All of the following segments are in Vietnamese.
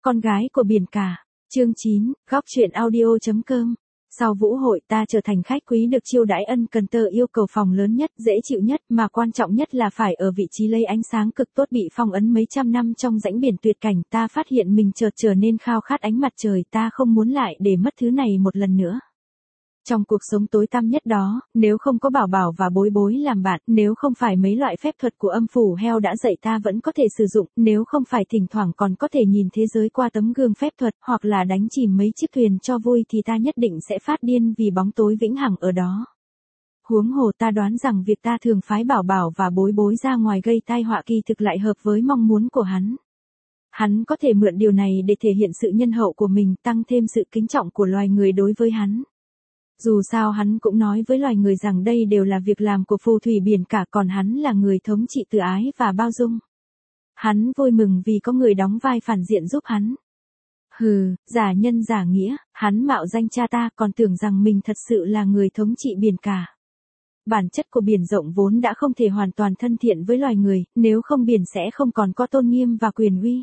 Con gái của biển cả. Chương 9, góc truyện audio.com. Sau vũ hội ta trở thành khách quý được chiêu đãi ân cần, tờ yêu cầu phòng lớn nhất, dễ chịu nhất, mà quan trọng nhất là phải ở vị trí lấy ánh sáng cực tốt, bị phong ấn mấy trăm năm trong rãnh biển tuyệt cảnh. Ta phát hiện mình chợt trở nên khao khát ánh mặt trời, ta không muốn lại để mất thứ này một lần nữa. Trong cuộc sống tối tăm nhất đó, nếu không có Bảo Bảo và Bối Bối làm bạn, nếu không phải mấy loại phép thuật của âm phủ heo đã dạy ta vẫn có thể sử dụng, nếu không phải thỉnh thoảng còn có thể nhìn thế giới qua tấm gương phép thuật, hoặc là đánh chìm mấy chiếc thuyền cho vui, thì ta nhất định sẽ phát điên vì bóng tối vĩnh hằng ở đó. Huống hồ ta đoán rằng việc ta thường phái Bảo Bảo và Bối Bối ra ngoài gây tai họa kỳ thực lại hợp với mong muốn của hắn. Hắn có thể mượn điều này để thể hiện sự nhân hậu của mình, tăng thêm sự kính trọng của loài người đối với hắn. Dù sao hắn cũng nói với loài người rằng đây đều là việc làm của phù thủy biển cả, còn hắn là người thống trị từ ái và bao dung. Hắn vui mừng vì có người đóng vai phản diện giúp hắn. Hừ, giả nhân giả nghĩa, hắn mạo danh cha ta còn tưởng rằng mình thật sự là người thống trị biển cả. Bản chất của biển rộng vốn đã không thể hoàn toàn thân thiện với loài người, nếu không biển sẽ không còn có tôn nghiêm và quyền uy.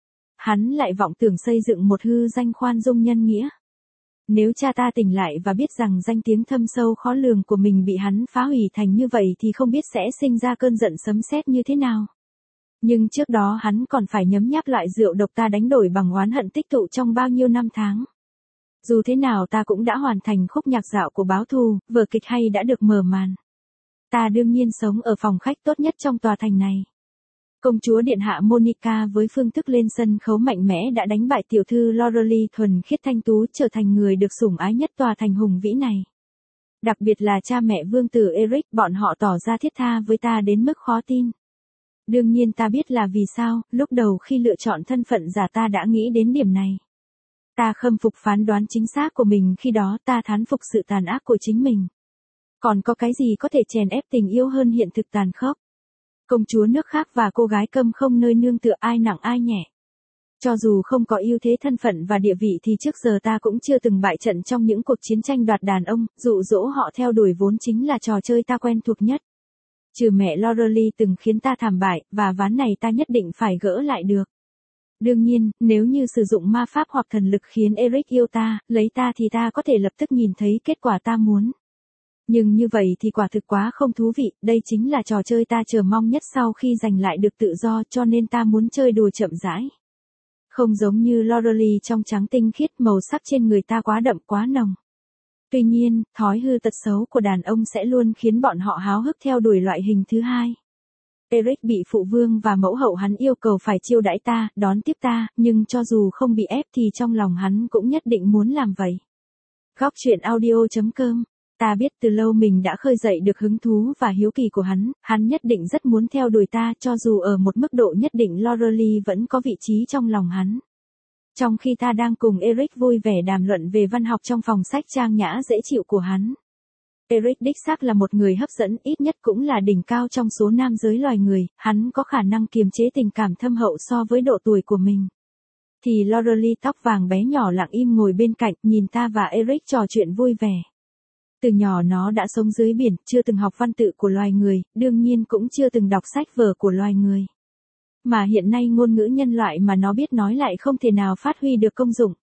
Hắn lại vọng tưởng xây dựng một hư danh khoan dung nhân nghĩa. Nếu cha ta tỉnh lại và biết rằng danh tiếng thâm sâu khó lường của mình bị hắn phá hủy thành như vậy thì không biết sẽ sinh ra cơn giận sấm sét như thế nào. Nhưng trước đó hắn còn phải nhấm nháp loại rượu độc ta đánh đổi bằng oán hận tích tụ trong bao nhiêu năm tháng. Dù thế nào ta cũng đã hoàn thành khúc nhạc dạo của báo thù, vở kịch hay đã được mở màn. Ta đương nhiên sống ở phòng khách tốt nhất trong tòa thành này. Công chúa điện hạ Monica với phương thức lên sân khấu mạnh mẽ đã đánh bại tiểu thư Lorelei thuần khiết thanh tú, trở thành người được sủng ái nhất tòa thành hùng vĩ này. Đặc biệt là cha mẹ vương tử Eric, bọn họ tỏ ra thiết tha với ta đến mức khó tin. Đương nhiên ta biết là vì sao, lúc đầu khi lựa chọn thân phận giả ta đã nghĩ đến điểm này. Ta khâm phục phán đoán chính xác của mình khi đó, ta thán phục sự tàn ác của chính mình. Còn có cái gì có thể chèn ép tình yêu hơn hiện thực tàn khốc? Công chúa nước khác và cô gái câm không nơi nương tựa, ai nặng ai nhẹ. Cho dù không có ưu thế thân phận và địa vị thì trước giờ ta cũng chưa từng bại trận trong những cuộc chiến tranh đoạt đàn ông, dụ dỗ họ theo đuổi vốn chính là trò chơi ta quen thuộc nhất. Trừ mẹ Lorelei từng khiến ta thảm bại, và ván này ta nhất định phải gỡ lại được. Đương nhiên, nếu như sử dụng ma pháp hoặc thần lực khiến Eric yêu ta, lấy ta thì ta có thể lập tức nhìn thấy kết quả ta muốn. Nhưng như vậy thì quả thực quá không thú vị, đây chính là trò chơi ta chờ mong nhất sau khi giành lại được tự do, cho nên ta muốn chơi đùa chậm rãi. Không giống như Lorelei trong trắng tinh khiết, màu sắc trên người ta quá đậm quá nồng. Tuy nhiên, thói hư tật xấu của đàn ông sẽ luôn khiến bọn họ háo hức theo đuổi loại hình thứ hai. Eric bị phụ vương và mẫu hậu hắn yêu cầu phải chiêu đãi ta, đón tiếp ta, nhưng cho dù không bị ép thì trong lòng hắn cũng nhất định muốn làm vậy. Góc truyện audio.com. Ta biết từ lâu mình đã khơi dậy được hứng thú và hiếu kỳ của hắn nhất định rất muốn theo đuổi ta, cho dù ở một mức độ nhất định Lorelei vẫn có vị trí trong lòng hắn. Trong khi ta đang cùng Eric vui vẻ đàm luận về văn học trong phòng sách trang nhã dễ chịu của hắn. Eric đích xác là một người hấp dẫn, ít nhất cũng là đỉnh cao trong số nam giới loài người, hắn có khả năng kiềm chế tình cảm thâm hậu so với độ tuổi của mình. Thì Lorelei tóc vàng bé nhỏ lặng im ngồi bên cạnh, nhìn ta và Eric trò chuyện vui vẻ. Từ nhỏ nó đã sống dưới biển, chưa từng học văn tự của loài người, đương nhiên cũng chưa từng đọc sách vở của loài người. Mà hiện nay ngôn ngữ nhân loại mà nó biết nói lại không thể nào phát huy được công dụng.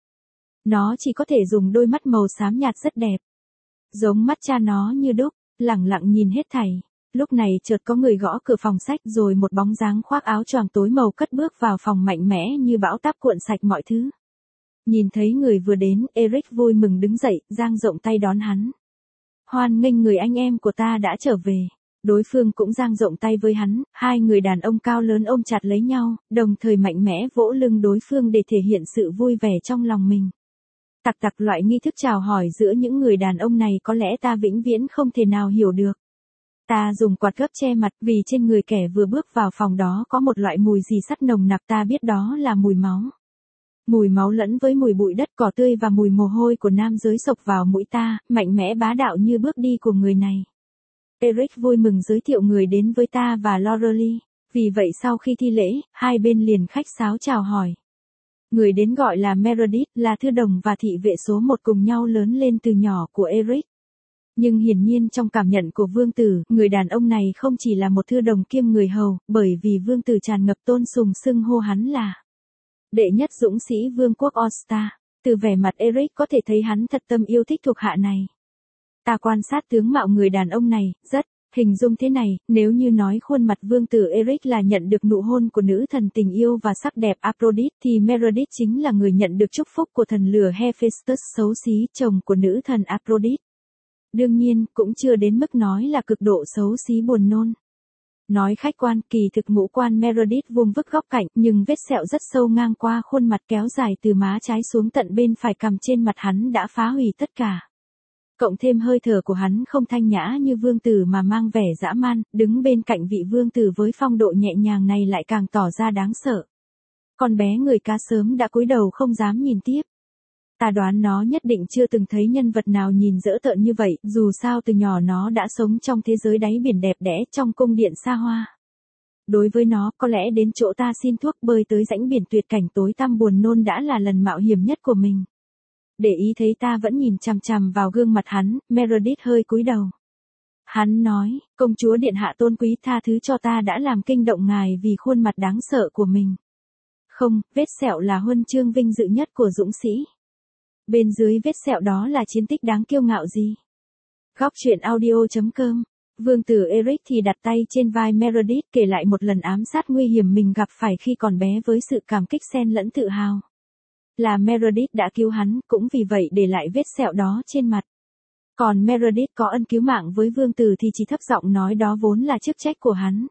Nó chỉ có thể dùng đôi mắt màu xám nhạt rất đẹp. Giống mắt cha nó như đúc, lẳng lặng nhìn hết thảy. Lúc này chợt có người gõ cửa phòng sách, rồi một bóng dáng khoác áo choàng tối màu cất bước vào phòng mạnh mẽ như bão táp cuộn sạch mọi thứ. Nhìn thấy người vừa đến, Eric vui mừng đứng dậy, dang rộng tay đón hắn. Hoan nghênh người anh em của ta đã trở về. Đối phương cũng dang rộng tay với hắn, hai người đàn ông cao lớn ôm chặt lấy nhau, đồng thời mạnh mẽ vỗ lưng đối phương để thể hiện sự vui vẻ trong lòng mình. Loại nghi thức chào hỏi giữa những người đàn ông này có lẽ ta vĩnh viễn không thể nào hiểu được. Ta dùng quạt gấp che mặt vì trên người kẻ vừa bước vào phòng đó có một loại mùi gì sắt nồng nặc, ta biết đó là mùi máu. Mùi máu lẫn với mùi bụi đất cỏ tươi và mùi mồ hôi của nam giới xộc vào mũi ta, mạnh mẽ bá đạo như bước đi của người này. Eric vui mừng giới thiệu người đến với ta và Lorelei. Vì vậy sau khi thi lễ, hai bên liền khách sáo chào hỏi. Người đến gọi là Meredith, là thư đồng và thị vệ số 1 cùng nhau lớn lên từ nhỏ của Eric. Nhưng hiển nhiên trong cảm nhận của vương tử, người đàn ông này không chỉ là một thư đồng kiêm người hầu, bởi vì vương tử tràn ngập tôn sùng xưng hô hắn là Đệ nhất dũng sĩ vương quốc All-Star. Từ vẻ mặt Eric có thể thấy hắn thật tâm yêu thích thuộc hạ này. Ta quan sát tướng mạo người đàn ông này, rất, hình dung thế này, nếu như nói khuôn mặt vương tử Eric là nhận được nụ hôn của nữ thần tình yêu và sắc đẹp Aphrodite thì Meredith chính là người nhận được chúc phúc của thần lửa Hephaestus xấu xí, chồng của nữ thần Aphrodite. Đương nhiên, cũng chưa đến mức nói là cực độ xấu xí buồn nôn. Nói khách quan, kỳ thực ngũ quan Meredith vuông vức góc cạnh, nhưng vết sẹo rất sâu ngang qua khuôn mặt kéo dài từ má trái xuống tận bên phải cằm trên mặt hắn đã phá hủy tất cả. Cộng thêm hơi thở của hắn không thanh nhã như vương tử mà mang vẻ dã man, đứng bên cạnh vị vương tử với phong độ nhẹ nhàng này lại càng tỏ ra đáng sợ. Con bé người cá sớm đã cúi đầu không dám nhìn tiếp. Ta đoán nó nhất định chưa từng thấy nhân vật nào nhìn dễ tợn như vậy, dù sao từ nhỏ nó đã sống trong thế giới đáy biển đẹp đẽ trong cung điện xa hoa. Đối với nó, có lẽ đến chỗ ta xin thuốc bơi tới rãnh biển tuyệt cảnh tối tăm buồn nôn đã là lần mạo hiểm nhất của mình. Để ý thấy ta vẫn nhìn chằm chằm vào gương mặt hắn, Meredith hơi cúi đầu. Hắn nói, công chúa điện hạ tôn quý tha thứ cho ta đã làm kinh động ngài vì khuôn mặt đáng sợ của mình. Không, vết sẹo là huân chương vinh dự nhất của dũng sĩ. Bên dưới vết sẹo đó là chiến tích đáng kiêu ngạo gì? Góc truyện audio.com. Vương tử Eric thì đặt tay trên vai Meredith kể lại một lần ám sát nguy hiểm mình gặp phải khi còn bé với sự cảm kích xen lẫn tự hào. Là Meredith đã cứu hắn, cũng vì vậy để lại vết sẹo đó trên mặt. Còn Meredith có ân cứu mạng với vương tử thì chỉ thấp giọng nói đó vốn là chức trách của hắn.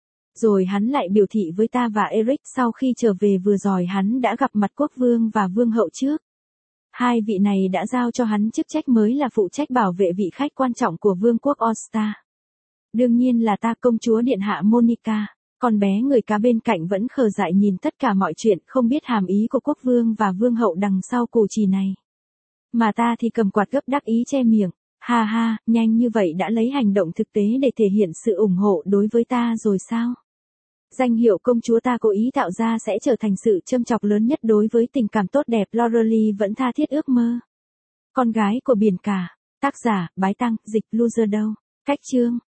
Rồi hắn lại biểu thị với ta và Eric sau khi trở về vừa rồi hắn đã gặp mặt quốc vương và vương hậu trước. Hai vị này đã giao cho hắn chức trách mới là phụ trách bảo vệ vị khách quan trọng của vương quốc All-Star. Đương nhiên là ta công chúa điện hạ Monica. Con bé người cá bên cạnh vẫn khờ dại nhìn tất cả mọi chuyện không biết hàm ý của quốc vương và vương hậu đằng sau cù chì này. Mà ta thì cầm quạt gấp đắc ý che miệng. Ha ha, nhanh như vậy đã lấy hành động thực tế để thể hiện sự ủng hộ đối với ta rồi sao? Danh hiệu công chúa ta cố ý tạo ra sẽ trở thành sự châm chọc lớn nhất đối với tình cảm tốt đẹp Lorelei vẫn tha thiết ước mơ. Con gái của biển cả. Tác giả, Bái Tăng, dịch loser đâu. Cách chương.